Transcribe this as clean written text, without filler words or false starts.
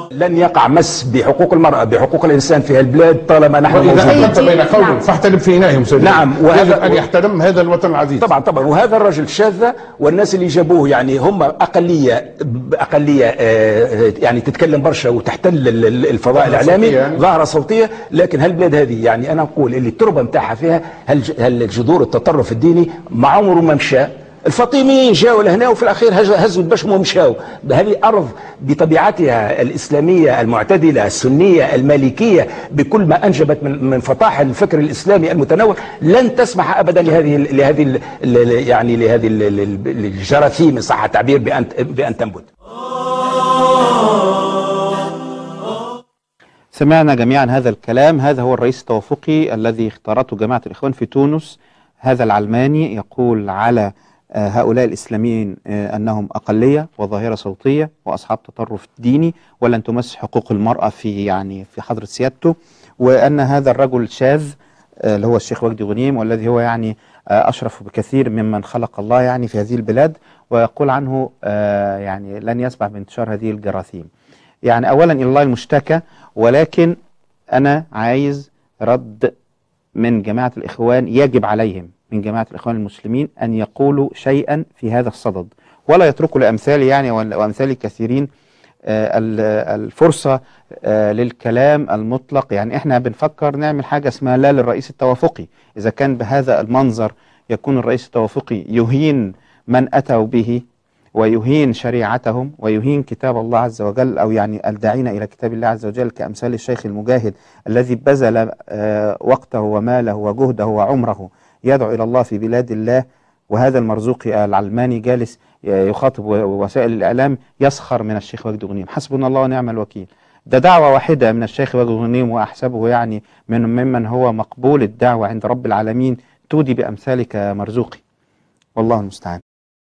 لن يقع مس بحقوق المرأة بحقوق الإنسان في البلاد طالما نحن موجودين. موجودين. إذا بين قوم فاحترم في إنائهم سيدي. نعم، يجب أن يحترم هذا الوطن العزيز. طبعا وهذا الرجل شاذة، والناس اللي جابوه يعني هم أقلية يعني تتكلم برشا وتحتل الفضاء الإعلامي يعني. ظاهرة صوتية. لكن هالبلاد هذه يعني أنا أقول اللي التربة متاعها فيها هالجذور التطرف الديني ما عمره ما مشى. الفاطميين جاوا لهنا وفي الاخير هزوا البشم ومشاوا. هذه ارض بطبيعتها الاسلاميه المعتدله السنيه المالكيه بكل ما انجبت من فطاحل الفكر الاسلامي المتنوع لن تسمح ابدا لهذه الجراثيم ان صح التعبير بان تنبت. سمعنا جميعا هذا الكلام. هذا هو الرئيس التوافقي الذي اختارته جماعة الإخوان في تونس. هذا العلماني يقول على هؤلاء الإسلاميين أنهم أقلية وظاهرة صوتية وأصحاب تطرف ديني ولن تمس حقوق المرأة في حضرة سيادته، وأن هذا الرجل شاذ اللي هو الشيخ وجدي غنيم والذي هو يعني أشرف بكثير ممن خلق الله يعني في هذه البلاد، ويقول عنه يعني لن يسمح بانتشار هذه الجراثيم. يعني أولا إلى الله المشتكى، ولكن أنا عايز رد من جماعة الإخوان. يجب عليهم من جماعة الإخوان المسلمين أن يقولوا شيئا في هذا الصدد، ولا يتركوا لأمثالي يعني وأمثال كثيرين الفرصة للكلام المطلق. يعني إحنا بنفكر نعمل حاجة اسمها لا للرئيس التوافقي. إذا كان بهذا المنظر يكون الرئيس التوافقي يهين من أتوا به ويهين شريعتهم ويهين كتاب الله عز وجل، أو يعني الداعين إلى كتاب الله عز وجل كأمثال الشيخ المجاهد الذي بذل وقته وماله وجهده وعمره يدعو إلى الله في بلاد الله، وهذا المرزوقي العلماني جالس يخاطب وسائل الإعلام يسخر من الشيخ وجدي غنيم. حسبنا الله ونعم الوكيل. ده دعوة واحدة من الشيخ وجدي غنيم وأحسبه يعني ممن هو مقبول الدعوة عند رب العالمين تودي بأمثالك مرزوقي، والله المستعان.